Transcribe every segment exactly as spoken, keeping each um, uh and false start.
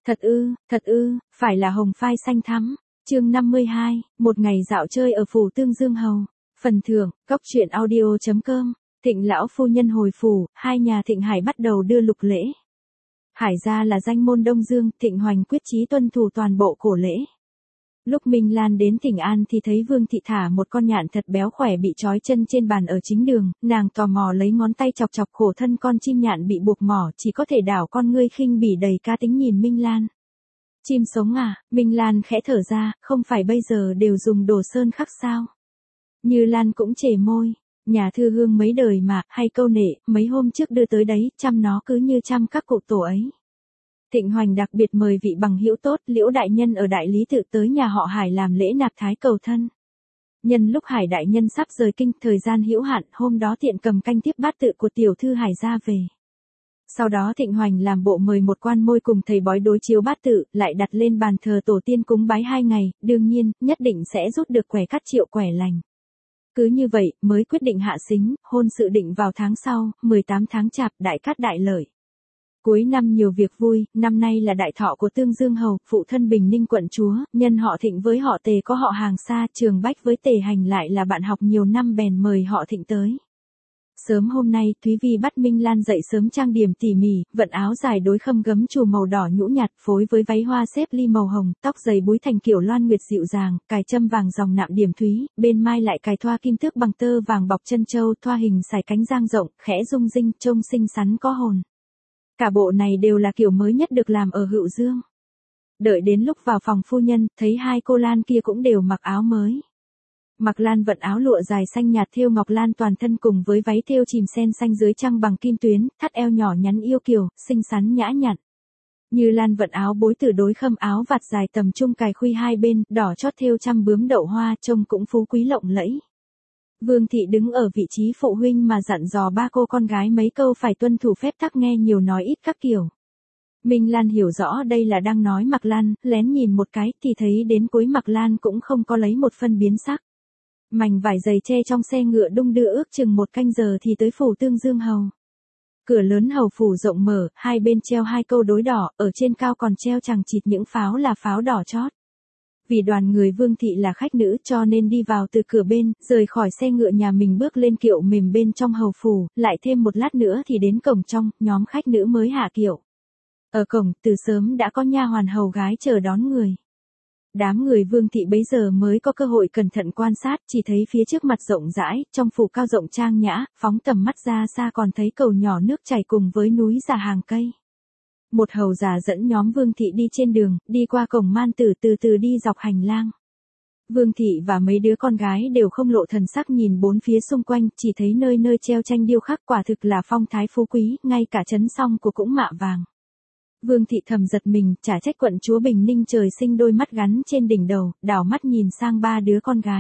Thật ư, thật ư, phải là hồng phai xanh thắm. Chương năm mươi hai, một ngày dạo chơi ở phủ Tương Dương Hầu. Phần thưởng, cóc truyện audio chấm com. Thịnh lão phu nhân hồi phủ, hai nhà Thịnh Hải bắt đầu đưa lục lễ. Hải gia là danh môn Đông Dương, Thịnh Hoành quyết chí tuân thủ toàn bộ cổ lễ. Lúc Minh Lan đến Thịnh An thì thấy Vương thị thả một con nhạn thật béo khỏe bị trói chân trên bàn ở chính đường, nàng tò mò lấy ngón tay chọc chọc khổ thân con chim nhạn bị buộc mỏ, chỉ có thể đảo con ngươi khinh bỉ đầy cá tính nhìn Minh Lan. Chim sống à, Minh Lan khẽ thở ra, không phải bây giờ đều dùng đồ sơn khắc sao? Như Lan cũng chề môi, nhà thư hương mấy đời mà, hay câu nệ, mấy hôm trước đưa tới đấy, chăm nó cứ như chăm các cụ tổ ấy. Thịnh Hoành đặc biệt mời vị bằng hữu tốt Liễu đại nhân ở đại lý tự tới nhà họ Hải làm lễ nạp thái cầu thân. Nhân lúc Hải đại nhân sắp rời kinh, thời gian hữu hạn, hôm đó tiện cầm canh tiếp bát tự của tiểu thư Hải ra về. Sau đó Thịnh Hoành làm bộ mời một quan môi cùng thầy bói đối chiếu bát tự, lại đặt lên bàn thờ tổ tiên cúng bái hai ngày, đương nhiên, nhất định sẽ rút được quẻ cắt triệu quẻ lành. Cứ như vậy, mới quyết định hạ sính, hôn sự định vào tháng sau, mười tám tháng chạp, đại cát đại lợi. Cuối năm nhiều việc vui, năm nay là đại thọ của Tương Dương Hầu, phụ thân Bình Ninh quận chúa, nhân họ Thịnh với họ Tề có họ hàng xa, Trường Bách với Tề Hành lại là bạn học nhiều năm bèn mời họ Thịnh tới. Sớm hôm nay, Thúy Vi bắt Minh Lan dậy sớm trang điểm tỉ mỉ, vận áo dài đối khâm gấm chùa màu đỏ nhũ nhạt phối với váy hoa xếp ly màu hồng, tóc dày búi thành kiểu loan nguyệt dịu dàng, cài châm vàng dòng nạm điểm thúy, bên mai lại cài thoa kim tước bằng tơ vàng bọc chân châu, thoa hình sải cánh giang rộng, khẽ rung rinh, trông xinh xắn có hồn. Cả bộ này đều là kiểu mới nhất được làm ở Hữu Dương. Đợi đến lúc vào phòng phu nhân, thấy hai cô Lan kia cũng đều mặc áo mới. Mặc Lan vận áo lụa dài xanh nhạt thêu ngọc lan toàn thân cùng với váy thêu chìm sen xanh dưới trăng bằng kim tuyến, thắt eo nhỏ nhắn yêu kiều, xinh xắn nhã nhặn. Như Lan vận áo bối tử đối khâm áo vạt dài tầm trung cài khuy hai bên, đỏ chót thêu trăm bướm đậu hoa, trông cũng phú quý lộng lẫy. Vương thị đứng ở vị trí phụ huynh mà dặn dò ba cô con gái mấy câu phải tuân thủ phép tắc nghe nhiều nói ít các kiểu. Minh Lan hiểu rõ đây là đang nói Mặc Lan, lén nhìn một cái thì thấy đến cuối Mặc Lan cũng không có lấy một phân biến sắc. Mảnh vải dày che trong xe ngựa đung đưa ước chừng một canh giờ thì tới phủ Tương Dương Hầu. Cửa lớn hầu phủ rộng mở, hai bên treo hai câu đối đỏ, ở trên cao còn treo chằng chịt những pháo là pháo đỏ chót. Vì đoàn người Vương thị là khách nữ cho nên đi vào từ cửa bên, rời khỏi xe ngựa nhà mình bước lên kiệu mềm bên trong hầu phủ, lại thêm một lát nữa thì đến cổng trong, nhóm khách nữ mới hạ kiệu. Ở cổng, từ sớm đã có nha hoàn hầu gái chờ đón người. Đám người Vương thị bấy giờ mới có cơ hội cẩn thận quan sát, chỉ thấy phía trước mặt rộng rãi, trong phủ cao rộng trang nhã, phóng tầm mắt ra xa còn thấy cầu nhỏ nước chảy cùng với núi già hàng cây. Một hầu già dẫn nhóm Vương thị đi trên đường, đi qua cổng man tử từ từ đi dọc hành lang. Vương thị và mấy đứa con gái đều không lộ thần sắc nhìn bốn phía xung quanh, chỉ thấy nơi nơi treo tranh điêu khắc quả thực là phong thái phú quý, ngay cả trấn song của cũng mạ vàng. Vương thị thầm giật mình, chả trách quận chúa Bình Ninh trời sinh đôi mắt gắn trên đỉnh đầu, đảo mắt nhìn sang ba đứa con gái.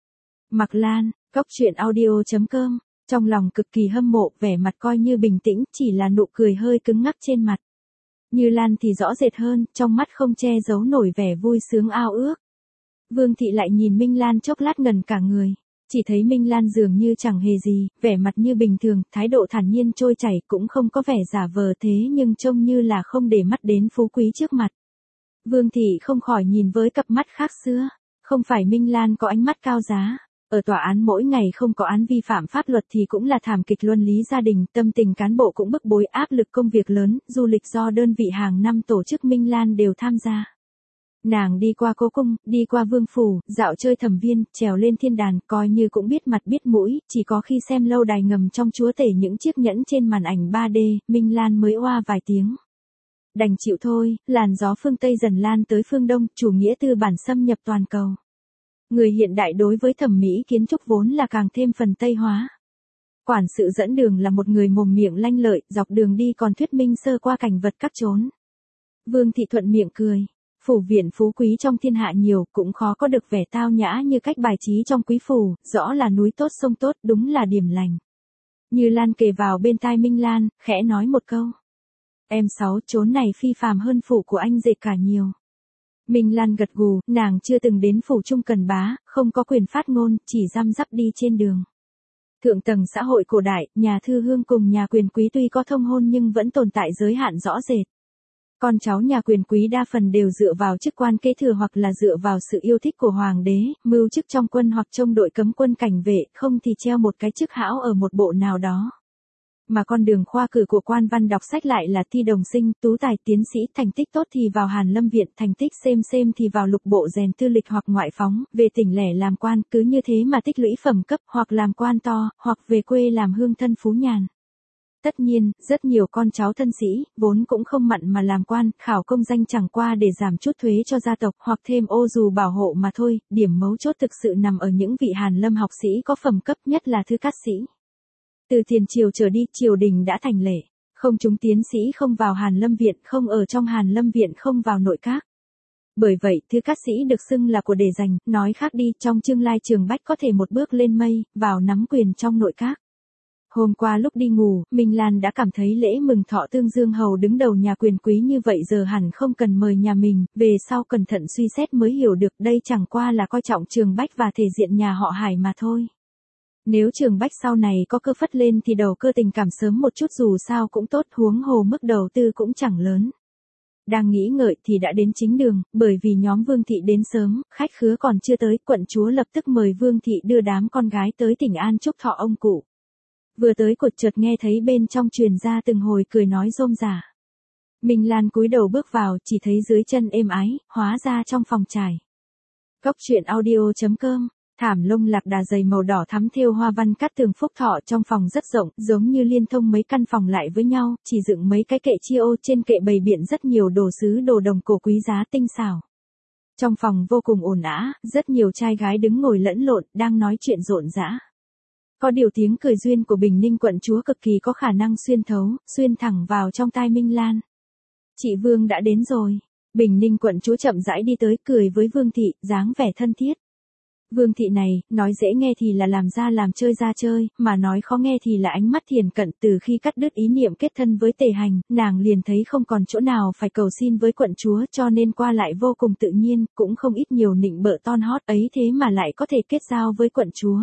Mặc Lan, cóc truyện audio chấm com, trong lòng cực kỳ hâm mộ, vẻ mặt coi như bình tĩnh, chỉ là nụ cười hơi cứng ngắc trên mặt. Như Lan thì rõ rệt hơn, trong mắt không che giấu nổi vẻ vui sướng ao ước. Vương thị lại nhìn Minh Lan chốc lát ngần cả người. Chỉ thấy Minh Lan dường như chẳng hề gì, vẻ mặt như bình thường, thái độ thản nhiên trôi chảy cũng không có vẻ giả vờ thế nhưng trông như là không để mắt đến phú quý trước mặt. Vương thị không khỏi nhìn với cặp mắt khác xưa, không phải Minh Lan có ánh mắt cao giá. Ở tòa án mỗi ngày không có án vi phạm pháp luật thì cũng là thảm kịch luân lý gia đình, tâm tình cán bộ cũng bức bối áp lực công việc lớn, du lịch do đơn vị hàng năm tổ chức Minh Lan đều tham gia. Nàng đi qua cố cung, đi qua vương phủ, dạo chơi thẩm viên, trèo lên thiên đàn, coi như cũng biết mặt biết mũi, chỉ có khi xem lâu đài ngầm trong chúa tể những chiếc nhẫn trên màn ảnh ba D, Minh Lan mới oa vài tiếng. Đành chịu thôi, làn gió phương Tây dần lan tới phương Đông, chủ nghĩa tư bản xâm nhập toàn cầu. Người hiện đại đối với thẩm mỹ kiến trúc vốn là càng thêm phần Tây hóa. Quản sự dẫn đường là một người mồm miệng lanh lợi, dọc đường đi còn thuyết minh sơ qua cảnh vật các chốn. Vương thị thuận miệng cười. Phủ viện phú quý trong thiên hạ nhiều, cũng khó có được vẻ tao nhã như cách bài trí trong quý phủ, rõ là núi tốt sông tốt, đúng là điểm lành. Như Lan kề vào bên tai Minh Lan, khẽ nói một câu. Em sáu, chốn này phi phàm hơn phủ của anh dệt cả nhiều. Minh Lan gật gù, nàng chưa từng đến phủ Trung Cần Bá, không có quyền phát ngôn, chỉ răm rắp đi trên đường. Thượng tầng xã hội cổ đại, nhà thư hương cùng nhà quyền quý tuy có thông hôn nhưng vẫn tồn tại giới hạn rõ rệt. Con cháu nhà quyền quý đa phần đều dựa vào chức quan kế thừa hoặc là dựa vào sự yêu thích của hoàng đế, mưu chức trong quân hoặc trong đội cấm quân cảnh vệ, không thì treo một cái chức hão ở một bộ nào đó. Mà con đường khoa cử của quan văn đọc sách lại là thi đồng sinh, tú tài tiến sĩ, thành tích tốt thì vào Hàn Lâm Viện, thành tích xem xem thì vào lục bộ rèn tư lịch hoặc ngoại phóng, về tỉnh lẻ làm quan, cứ như thế mà tích lũy phẩm cấp, hoặc làm quan to, hoặc về quê làm hương thân phú nhàn. Tất nhiên, rất nhiều con cháu thân sĩ, vốn cũng không mặn mà làm quan, khảo công danh chẳng qua để giảm chút thuế cho gia tộc, hoặc thêm ô dù bảo hộ mà thôi, điểm mấu chốt thực sự nằm ở những vị Hàn Lâm học sĩ có phẩm cấp, nhất là thư cát sĩ. Từ tiền triều trở đi, triều đình đã thành lệ, không chúng tiến sĩ không vào Hàn Lâm Viện, không ở trong Hàn Lâm Viện, không vào nội các. Bởi vậy, thư cát sĩ được xưng là của để dành, nói khác đi, trong chương lai Trường Bách có thể một bước lên mây, vào nắm quyền trong nội các. Hôm qua lúc đi ngủ, Minh Lan đã cảm thấy lễ mừng thọ Tương Dương Hầu đứng đầu nhà quyền quý như vậy giờ hẳn không cần mời nhà mình, về sau cẩn thận suy xét mới hiểu được đây chẳng qua là coi trọng Trường Bách và thể diện nhà họ Hải mà thôi. Nếu Trường Bách sau này có cơ phất lên thì đầu cơ tình cảm sớm một chút dù sao cũng tốt, huống hồ mức đầu tư cũng chẳng lớn. Đang nghĩ ngợi thì đã đến chính đường, bởi vì nhóm Vương Thị đến sớm, khách khứa còn chưa tới, quận chúa lập tức mời Vương Thị đưa đám con gái tới tỉnh An chúc thọ ông cụ. Vừa tới cột chợt nghe thấy bên trong truyền ra từng hồi cười nói rôm rả. Minh Lan cúi đầu bước vào, chỉ thấy dưới chân êm ái, hóa ra trong phòng trải. Cốc truyện audio chấm com, thảm lông lạc đà dày màu đỏ thắm thêu hoa văn cát tường phúc thọ, trong phòng rất rộng, giống như liên thông mấy căn phòng lại với nhau, chỉ dựng mấy cái kệ chia ô, trên kệ bày biện rất nhiều đồ sứ đồ đồng cổ quý giá tinh xảo. Trong phòng vô cùng ồn ào, rất nhiều trai gái đứng ngồi lẫn lộn, đang nói chuyện rộn rã. Có điều tiếng cười duyên của Bình Ninh quận chúa cực kỳ có khả năng xuyên thấu, xuyên thẳng vào trong tai Minh Lan. Chị Vương đã đến rồi. Bình Ninh quận chúa chậm rãi đi tới, cười với Vương Thị, dáng vẻ thân thiết. Vương Thị này, nói dễ nghe thì là làm ra làm chơi ra chơi, mà nói khó nghe thì là ánh mắt thiền cận. Từ khi cắt đứt ý niệm kết thân với Tề Hành, nàng liền thấy không còn chỗ nào phải cầu xin với quận chúa, cho nên qua lại vô cùng tự nhiên, cũng không ít nhiều nịnh bợ ton hót ấy thế mà lại có thể kết giao với quận chúa.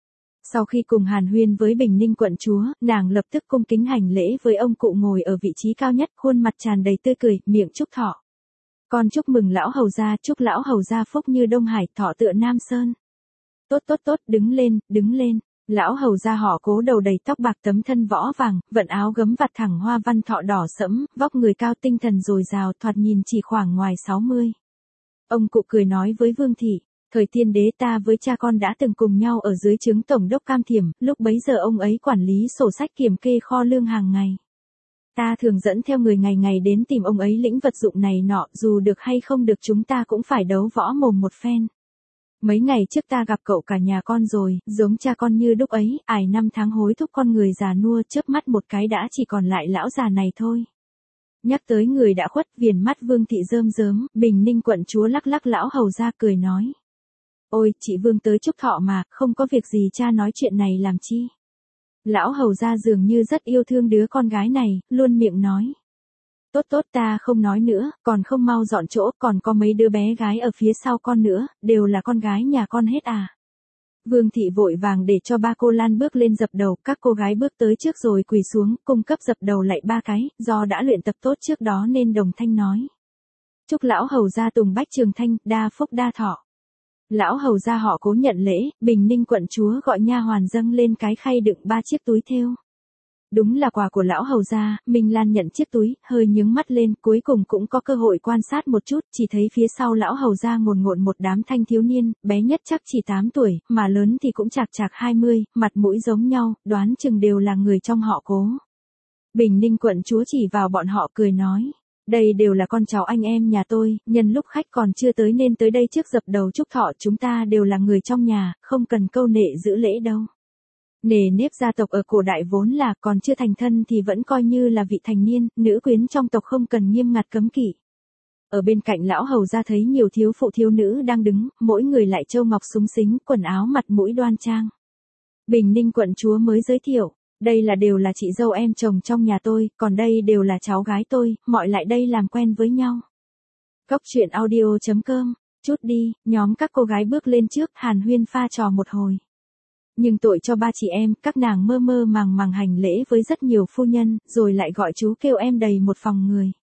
Sau khi cùng hàn huyên với Bình Ninh quận chúa, nàng lập tức cung kính hành lễ với ông cụ ngồi ở vị trí cao nhất, khuôn mặt tràn đầy tươi cười, miệng chúc thọ. Con chúc mừng lão hầu gia, chúc lão hầu gia phúc như Đông Hải, thọ tựa Nam Sơn. Tốt tốt tốt, đứng lên, đứng lên. Lão hầu gia họ Cố đầu đầy tóc bạc, tấm thân võ vàng, vận áo gấm vạt thẳng hoa văn thọ đỏ sẫm, vóc người cao, tinh thần dồi dào, thoạt nhìn chỉ khoảng ngoài sáu mươi. Ông cụ cười nói với Vương Thị. Thời tiên đế ta với cha con đã từng cùng nhau ở dưới trướng tổng đốc Cam Thiểm, lúc bấy giờ ông ấy quản lý sổ sách kiểm kê kho lương hàng ngày. Ta thường dẫn theo người ngày ngày đến tìm ông ấy lĩnh vật dụng này nọ, dù được hay không được chúng ta cũng phải đấu võ mồm một phen. Mấy ngày trước ta gặp cậu cả nhà con rồi, giống cha con như đúc ấy, ải năm tháng hối thúc con người già nua, chớp mắt một cái đã chỉ còn lại lão già này thôi. Nhắc tới người đã khuất, viền mắt Vương Thị rơm rớm, Bình Ninh quận chúa lắc lắc lão hầu ra cười nói. Ôi, chị Vương tới chúc thọ mà, không có việc gì cha nói chuyện này làm chi. Lão hầu ra dường như rất yêu thương đứa con gái này, luôn miệng nói. Tốt tốt ta không nói nữa, còn không mau dọn chỗ, còn có mấy đứa bé gái ở phía sau con nữa, đều là con gái nhà con hết à. Vương Thị vội vàng để cho ba cô Lan bước lên dập đầu, các cô gái bước tới trước rồi quỳ xuống, cung cấp dập đầu lại ba cái, do đã luyện tập tốt trước đó nên đồng thanh nói. Chúc lão hầu gia Tùng Bách Trường Thanh, đa phúc đa thọ. Lão hầu gia họ Cố nhận lễ, Bình Ninh quận chúa gọi nha hoàn dâng lên cái khay đựng ba chiếc túi thêu. Đúng là quà của lão hầu gia, Minh Lan nhận chiếc túi, hơi nhướng mắt lên, cuối cùng cũng có cơ hội quan sát một chút, chỉ thấy phía sau lão hầu gia ngồn ngộn một đám thanh thiếu niên, bé nhất chắc chỉ tám tuổi, mà lớn thì cũng chạc chạc hai mươi, mặt mũi giống nhau, đoán chừng đều là người trong họ Cố. Bình Ninh quận chúa chỉ vào bọn họ cười nói. Đây đều là con cháu anh em nhà tôi, nhân lúc khách còn chưa tới nên tới đây trước dập đầu chúc thọ, chúng ta đều là người trong nhà, không cần câu nệ giữ lễ đâu. Nề nếp gia tộc ở cổ đại vốn là còn chưa thành thân thì vẫn coi như là vị thành niên, nữ quyến trong tộc không cần nghiêm ngặt cấm kỵ. Ở bên cạnh lão hầu ra thấy nhiều thiếu phụ thiếu nữ đang đứng, mỗi người lại châu ngọc súng xính, quần áo mặt mũi đoan trang. Bình Ninh quận chúa mới giới thiệu. Đây là đều là chị dâu em chồng trong nhà tôi, còn đây đều là cháu gái tôi, mọi lại đây làm quen với nhau. Cốc truyện audio chấm com, chút đi, nhóm các cô gái bước lên trước, hàn huyên pha trò một hồi. Nhưng tội cho ba chị em, các nàng mơ mơ màng màng hành lễ với rất nhiều phu nhân, rồi lại gọi chú kêu em đầy một phòng người.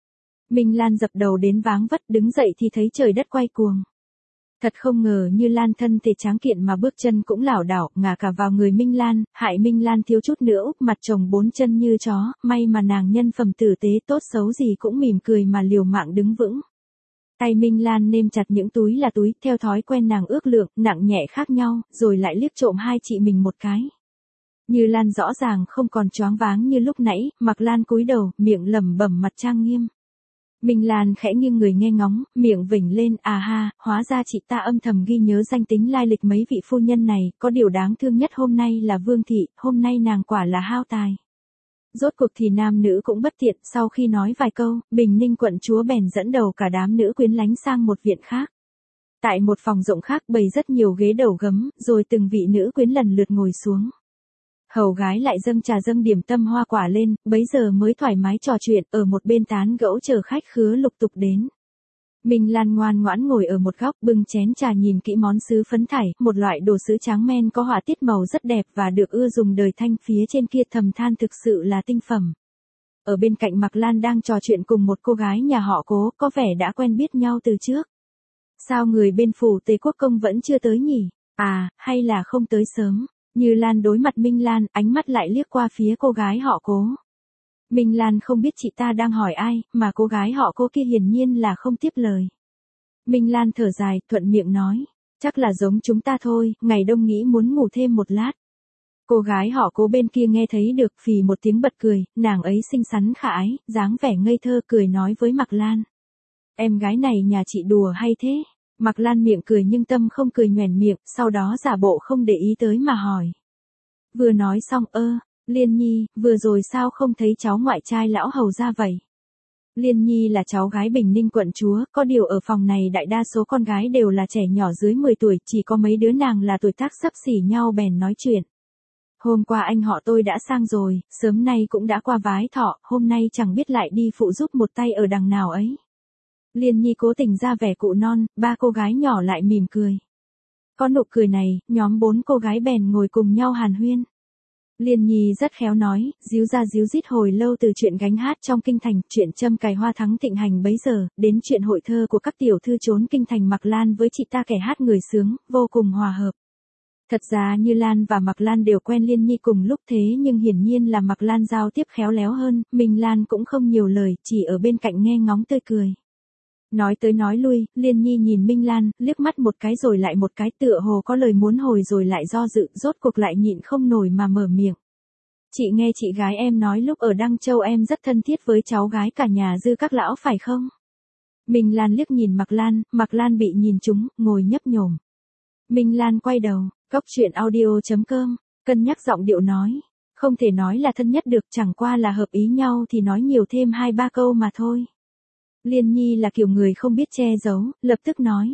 Minh Lan dập đầu đến váng vất, đứng dậy thì thấy trời đất quay cuồng. Thật không ngờ Như Lan thân thể tráng kiện mà bước chân cũng lảo đảo, ngả cả vào người Minh Lan, hại Minh Lan thiếu chút nữa úp mặt chồng bốn chân như chó, may mà nàng nhân phẩm tử tế tốt xấu gì cũng mỉm cười mà liều mạng đứng vững. Tay Minh Lan nêm chặt những túi là túi, theo thói quen nàng ước lượng, nặng nhẹ khác nhau, rồi lại liếc trộm hai chị mình một cái. Như Lan rõ ràng không còn choáng váng như lúc nãy, Mạc Lan cúi đầu, miệng lẩm bẩm mặt trang nghiêm. Minh Lan khẽ nghiêng người nghe ngóng, miệng vểnh lên, à ha, hóa ra chị ta âm thầm ghi nhớ danh tính lai lịch mấy vị phu nhân này, có điều đáng thương nhất hôm nay là Vương Thị, hôm nay nàng quả là hao tài. Rốt cuộc thì nam nữ cũng bất tiện, sau khi nói vài câu, Bình Ninh quận chúa bèn dẫn đầu cả đám nữ quyến lánh sang một viện khác. Tại một phòng rộng khác bày rất nhiều ghế đầu gấm, rồi từng vị nữ quyến lần lượt ngồi xuống. Hầu gái lại dâng trà dâng điểm tâm hoa quả lên, bấy giờ mới thoải mái trò chuyện, ở một bên tán gẫu chờ khách khứa lục tục đến. Minh Lan ngoan ngoãn ngồi ở một góc bưng chén trà nhìn kỹ món sứ phấn thải, một loại đồ sứ tráng men có họa tiết màu rất đẹp và được ưa dùng đời Thanh, phía trên kia thầm than thực sự là tinh phẩm. Ở bên cạnh Mạc Lan đang trò chuyện cùng một cô gái nhà họ Cố, có vẻ đã quen biết nhau từ trước. Sao người bên phủ Tề Quốc công vẫn chưa tới nhỉ? À, hay là không tới sớm? Như Lan đối mặt Minh Lan, ánh mắt lại liếc qua phía cô gái họ Cố. Minh Lan không biết chị ta đang hỏi ai, mà cô gái họ Cố kia hiển nhiên là không tiếp lời. Minh Lan thở dài, thuận miệng nói, chắc là giống chúng ta thôi, ngày đông nghĩ muốn ngủ thêm một lát. Cô gái họ Cố bên kia nghe thấy được phì một tiếng bật cười, nàng ấy xinh xắn khả ái, dáng vẻ ngây thơ cười nói với Mạc Lan. Em gái này nhà chị đùa hay thế? Mạc Lan miệng cười nhưng tâm không cười nhoẻn miệng, sau đó giả bộ không để ý tới mà hỏi. Vừa nói xong ơ, Liên Nhi, vừa rồi sao không thấy cháu ngoại trai lão hầu ra vậy? Liên Nhi là cháu gái Bình Ninh quận chúa, có điều ở phòng này đại đa số con gái đều là trẻ nhỏ dưới mười tuổi, chỉ có mấy đứa nàng là tuổi tác xấp xỉ nhau bèn nói chuyện. Hôm qua anh họ tôi đã sang rồi, sớm nay cũng đã qua vái thọ, hôm nay chẳng biết lại đi phụ giúp một tay ở đằng nào ấy. Liên Nhi cố tình ra vẻ cụ non, ba cô gái nhỏ lại mỉm cười. Có nụ cười này, nhóm bốn cô gái bèn ngồi cùng nhau hàn huyên. Liên Nhi rất khéo nói, díu ra díu dít hồi lâu từ chuyện gánh hát trong kinh thành, chuyện châm cài hoa thắng thịnh hành bấy giờ, đến chuyện hội thơ của các tiểu thư trốn kinh thành Mạc Lan với chị ta kẻ hát người sướng, vô cùng hòa hợp. Thật ra Như Lan và Mạc Lan đều quen Liên Nhi cùng lúc thế nhưng hiển nhiên là Mạc Lan giao tiếp khéo léo hơn, Minh Lan cũng không nhiều lời, chỉ ở bên cạnh nghe ngóng tươi cười. Nói tới nói lui, Liên Nhi nhìn Minh Lan, liếc mắt một cái rồi lại một cái tựa hồ có lời muốn hồi rồi lại do dự, rốt cuộc lại nhịn không nổi mà mở miệng. Chị nghe chị gái em nói lúc ở Đăng Châu em rất thân thiết với cháu gái cả nhà Dư các lão phải không? Minh Lan liếc nhìn Mạc Lan, Mạc Lan bị nhìn trúng, ngồi nhấp nhổm. Minh Lan quay đầu, cốc truyện audio chấm com, cân nhắc giọng điệu nói. Không thể nói là thân nhất được, chẳng qua là hợp ý nhau thì nói nhiều thêm hai ba câu mà thôi. Liên Nhi là kiểu người không biết che giấu, lập tức nói.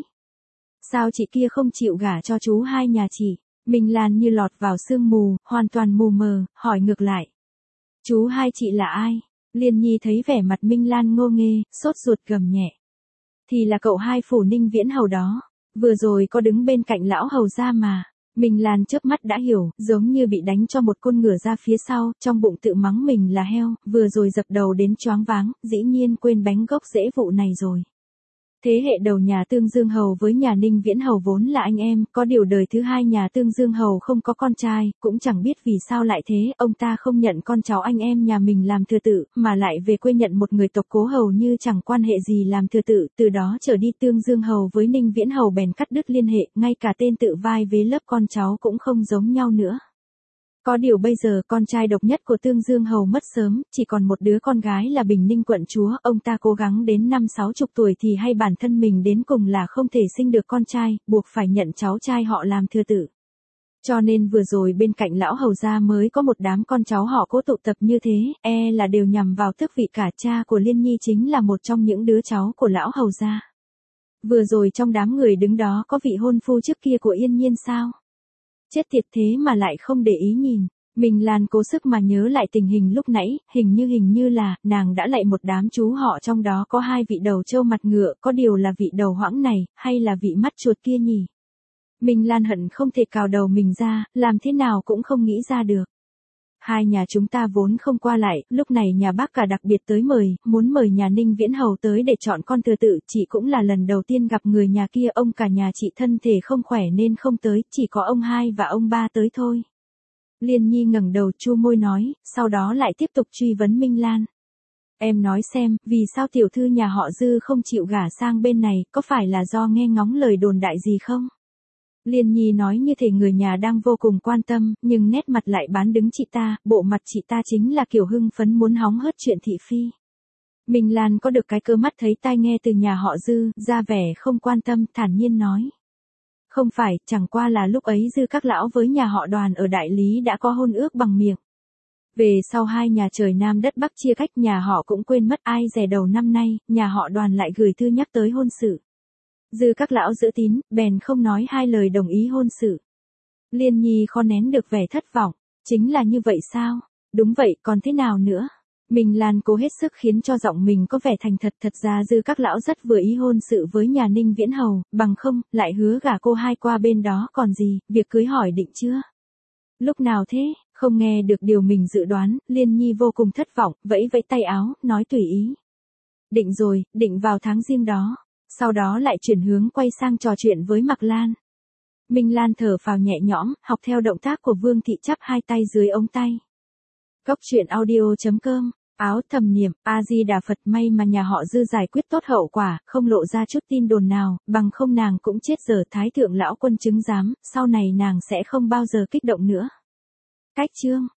Sao chị kia không chịu gả cho chú hai nhà chị? Minh Lan như lọt vào sương mù, hoàn toàn mù mờ, hỏi ngược lại. Chú hai chị là ai? Liên Nhi thấy vẻ mặt Minh Lan ngô nghê, sốt ruột gầm nhẹ. Thì là cậu hai phủ Ninh Viễn hầu đó, vừa rồi có đứng bên cạnh lão hầu ra mà. Minh Lan chớp mắt đã hiểu, giống như bị đánh cho một côn ngửa ra phía sau, trong bụng tự mắng mình là heo, vừa rồi dập đầu đến choáng váng, dĩ nhiên quên bánh gốc rễ vụ này rồi. Thế hệ đầu nhà Tương Dương Hầu với nhà Ninh Viễn Hầu vốn là anh em, có điều đời thứ hai nhà Tương Dương Hầu không có con trai, cũng chẳng biết vì sao lại thế, ông ta không nhận con cháu anh em nhà mình làm thừa tự, mà lại về quê nhận một người tộc Cố Hầu như chẳng quan hệ gì làm thừa tự, từ đó trở đi Tương Dương Hầu với Ninh Viễn Hầu bèn cắt đứt liên hệ, ngay cả tên tự vai vế lớp con cháu cũng không giống nhau nữa. Có điều bây giờ con trai độc nhất của Tương Dương Hầu mất sớm, chỉ còn một đứa con gái là Bình Ninh quận chúa, ông ta cố gắng đến năm sáu chục tuổi thì hay bản thân mình đến cùng là không thể sinh được con trai, buộc phải nhận cháu trai họ làm thừa tử. Cho nên vừa rồi bên cạnh lão hầu gia mới có một đám con cháu họ Cố tụ tập như thế, e là đều nhằm vào tước vị cả. Cha của Liên Nhi chính là một trong những đứa cháu của lão hầu gia. Vừa rồi trong đám người đứng đó có vị hôn phu trước kia của Yên Nhiên sao? Chết tiệt thế mà lại không để ý nhìn. Minh Lan cố sức mà nhớ lại tình hình lúc nãy, hình như hình như là, nàng đã lạy một đám chú họ trong đó có hai vị đầu trâu mặt ngựa, có điều là vị đầu hoãng này, hay là vị mắt chuột kia nhỉ? Minh Lan hận không thể cào đầu mình ra, làm thế nào cũng không nghĩ ra được. Hai nhà chúng ta vốn không qua lại, lúc này nhà bác cả đặc biệt tới mời, muốn mời nhà Ninh Viễn Hầu tới để chọn con thừa tự, chị cũng là lần đầu tiên gặp người nhà kia, ông cả nhà chị thân thể không khỏe nên không tới, chỉ có ông hai và ông ba tới thôi. Liên Nhi ngẩng đầu chu môi nói, sau đó lại tiếp tục truy vấn Minh Lan. Em nói xem, vì sao tiểu thư nhà họ Dư không chịu gả sang bên này, có phải là do nghe ngóng lời đồn đại gì không? Liên Nhi nói như thể người nhà đang vô cùng quan tâm, nhưng nét mặt lại bán đứng chị ta, bộ mặt chị ta chính là kiểu hưng phấn muốn hóng hớt chuyện thị phi. Minh Lan có được cái cơ mắt thấy tai nghe từ nhà họ Dư, ra vẻ không quan tâm, thản nhiên nói. Không phải, chẳng qua là lúc ấy Dư các lão với nhà họ Đoàn ở Đại Lý đã có hôn ước bằng miệng. Về sau hai nhà trời Nam đất Bắc chia cách, nhà họ cũng quên mất, ai dè đầu năm nay, nhà họ Đoàn lại gửi thư nhắc tới hôn sự. Dư các lão giữ tín, bèn không nói hai lời đồng ý hôn sự. Liên Nhi khó nén được vẻ thất vọng, chính là như vậy sao? Đúng vậy, còn thế nào nữa? Minh Lan cố hết sức khiến cho giọng mình có vẻ thành thật, thật ra Dư các lão rất vừa ý hôn sự với nhà Ninh Viễn Hầu, bằng không, lại hứa gả cô hai qua bên đó còn gì, việc cưới hỏi định chưa? Lúc nào thế? Không nghe được điều mình dự đoán, Liên Nhi vô cùng thất vọng, vẫy vẫy tay áo, nói tùy ý. Định rồi, định vào tháng Giêng đó. Sau đó lại chuyển hướng quay sang trò chuyện với Mạc Lan. Minh Lan thở phào nhẹ nhõm, học theo động tác của Vương Thị chắp hai tay dưới ống tay. Cốc truyện audio chấm com, áo thầm niệm, A-di-đà Phật, may mà nhà họ Dư giải quyết tốt hậu quả, không lộ ra chút tin đồn nào, bằng không nàng cũng chết giờ. Thái thượng lão quân chứng giám, sau này nàng sẽ không bao giờ kích động nữa. Cách chương.